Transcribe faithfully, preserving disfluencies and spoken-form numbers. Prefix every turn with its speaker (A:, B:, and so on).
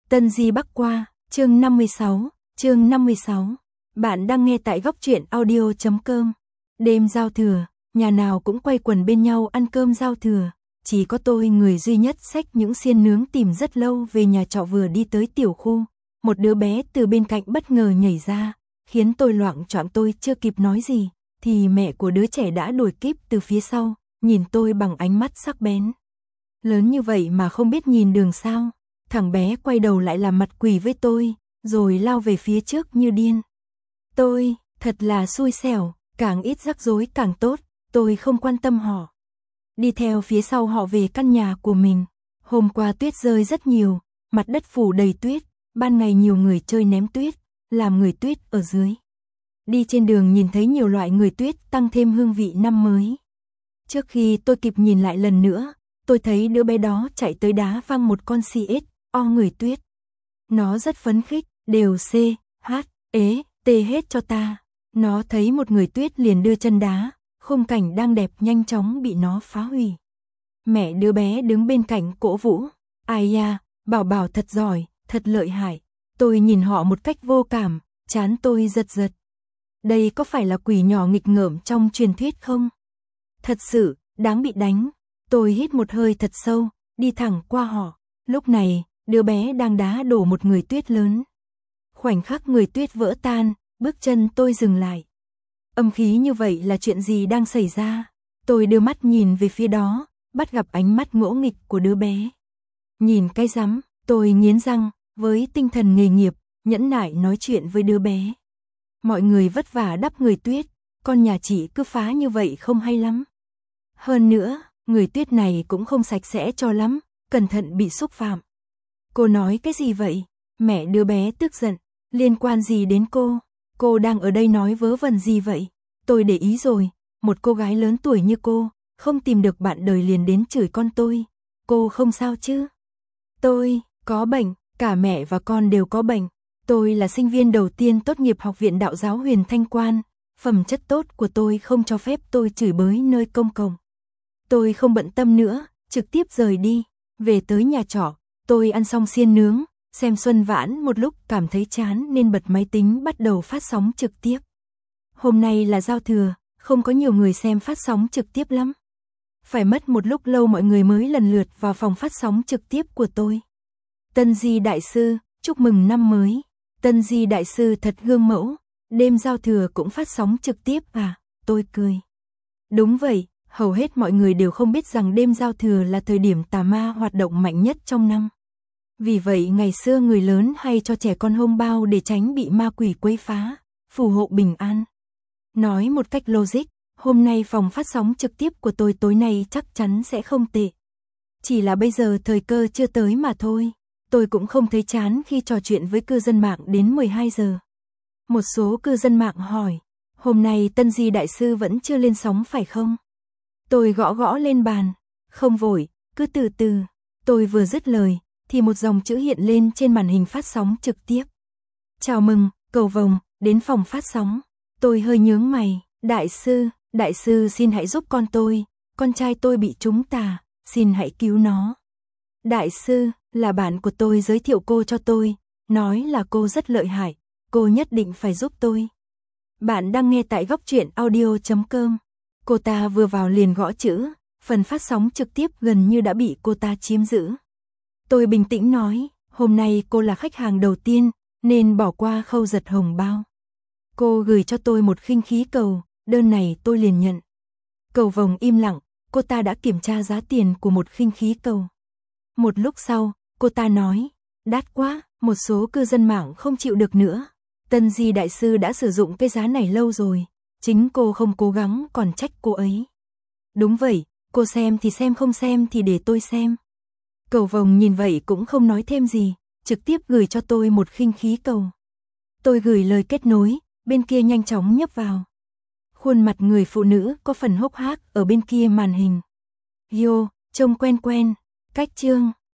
A: Tân Di Bắc Qua, chương năm mươi sáu, chương năm mươi sáu. Bạn đang nghe tại góc truyện audio chấm com. Đêm giao thừa, nhà nào cũng quây quần bên nhau ăn cơm giao thừa, chỉ có tôi người duy nhất xách những xiên nướng tìm rất lâu về nhà trọ vừa đi tới tiểu khu, một đứa bé từ bên cạnh bất ngờ nhảy ra, khiến tôi loạng choạng. Tôi chưa kịp nói gì, thì mẹ của đứa trẻ đã đuổi kịp từ phía sau, nhìn tôi bằng ánh mắt sắc bén. Lớn như vậy mà không biết nhìn đường sao? Thằng bé quay đầu lại làm mặt quỷ với tôi, rồi lao về phía trước như điên. Tôi, thật là xui xẻo, càng ít rắc rối càng tốt, tôi không quan tâm họ. Đi theo phía sau họ về căn nhà của mình. Hôm qua tuyết rơi rất nhiều, mặt đất phủ đầy tuyết, ban ngày nhiều người chơi ném tuyết, làm người tuyết ở dưới. Đi trên đường nhìn thấy nhiều loại người tuyết tăng thêm hương vị năm mới. Trước khi tôi kịp nhìn lại lần nữa, tôi thấy đứa bé đó chạy tới đá văng một con xê ét o người tuyết. Nó rất phấn khích, đều C, H, ế, T hết cho ta. Nó thấy một người tuyết liền đưa chân đá, khung cảnh đang đẹp nhanh chóng bị nó phá hủy. Mẹ đứa bé đứng bên cạnh cổ vũ. Ai da, bảo bảo thật giỏi, thật lợi hại. Tôi nhìn họ một cách vô cảm, trán tôi giật giật. Đây có phải là quỷ nhỏ nghịch ngợm trong truyền thuyết không? Thật sự, đáng bị đánh. Tôi hít một hơi thật sâu, đi thẳng qua họ. Lúc này, đứa bé đang đá đổ một người tuyết lớn. Khoảnh khắc người tuyết vỡ tan, bước chân tôi dừng lại. Âm khí như vậy là chuyện gì đang xảy ra? Tôi đưa mắt nhìn về phía đó, bắt gặp ánh mắt ngỗ nghịch của đứa bé. Nhìn cái rắm, tôi nghiến răng, với tinh thần nghề nghiệp, nhẫn nại nói chuyện với đứa bé. Mọi người vất vả đắp người tuyết, con nhà chị cứ phá như vậy không hay lắm. Hơn nữa, người tuyết này cũng không sạch sẽ cho lắm, cẩn thận bị xúc phạm. Cô nói cái gì vậy? Mẹ đứa bé tức giận, liên quan gì đến cô? Cô đang ở đây nói vớ vẩn gì vậy? Tôi để ý rồi, một cô gái lớn tuổi như cô, không tìm được bạn đời liền đến chửi con tôi. Cô không sao chứ? Tôi, có bệnh, cả mẹ và con đều có bệnh. Tôi là sinh viên đầu tiên tốt nghiệp Học viện Đạo giáo Huyền Thanh Quan, phẩm chất tốt của tôi không cho phép tôi chửi bới nơi công cộng. Tôi không bận tâm nữa, trực tiếp rời đi, về tới nhà trọ, tôi ăn xong xiên nướng, xem Xuân Vãn một lúc cảm thấy chán nên bật máy tính bắt đầu phát sóng trực tiếp. Hôm nay là giao thừa, không có nhiều người xem phát sóng trực tiếp lắm. Phải mất một lúc lâu mọi người mới lần lượt vào phòng phát sóng trực tiếp của tôi. Tân Di Đại Sư, chúc mừng năm mới. Tân Di Đại Sư thật gương mẫu, đêm giao thừa cũng phát sóng trực tiếp à? Tôi cười. Đúng vậy, hầu hết mọi người đều không biết rằng đêm giao thừa là thời điểm tà ma hoạt động mạnh nhất trong năm. Vì vậy ngày xưa người lớn hay cho trẻ con hông bao để tránh bị ma quỷ quấy phá, phù hộ bình an. Nói một cách logic, hôm nay phòng phát sóng trực tiếp của tôi tối nay chắc chắn sẽ không tệ. Chỉ là bây giờ thời cơ chưa tới mà thôi. Tôi cũng không thấy chán khi trò chuyện với cư dân mạng đến mười hai giờ. Một số cư dân mạng hỏi, hôm nay Tân Di Đại Sư vẫn chưa lên sóng phải không? Tôi gõ gõ lên bàn, không vội, cứ từ từ. Tôi vừa dứt lời, thì một dòng chữ hiện lên trên màn hình phát sóng trực tiếp. Chào mừng, cầu vồng, đến phòng phát sóng. Tôi hơi nhướng mày, Đại Sư, Đại Sư xin hãy giúp con tôi, con trai tôi bị trúng tà, xin hãy cứu nó. Đại Sư, là bạn của tôi giới thiệu cô cho tôi, nói là cô rất lợi hại, cô nhất định phải giúp tôi. Bạn đang nghe tại góc truyện audio chấm com. Cô ta vừa vào liền gõ chữ, phần phát sóng trực tiếp gần như đã bị cô ta chiếm giữ. Tôi bình tĩnh nói, hôm nay cô là khách hàng đầu tiên, nên bỏ qua khâu giật hồng bao. Cô gửi cho tôi một khinh khí cầu, đơn này tôi liền nhận. Cầu vồng im lặng, cô ta đã kiểm tra giá tiền của một khinh khí cầu. Một lúc sau, cô ta nói, đắt quá, một số cư dân mạng không chịu được nữa. Tân Di Đại Sư đã sử dụng cái giá này lâu rồi, chính cô không cố gắng còn trách cô ấy. Đúng vậy, cô xem thì xem không xem thì để tôi xem. Cầu vồng nhìn vậy cũng không nói thêm gì, trực tiếp gửi cho tôi một khinh khí cầu. Tôi gửi lời kết nối, bên kia nhanh chóng nhấp vào. Khuôn mặt người phụ nữ có phần hốc hác ở bên kia màn hình. Yo, trông quen quen, cách chương.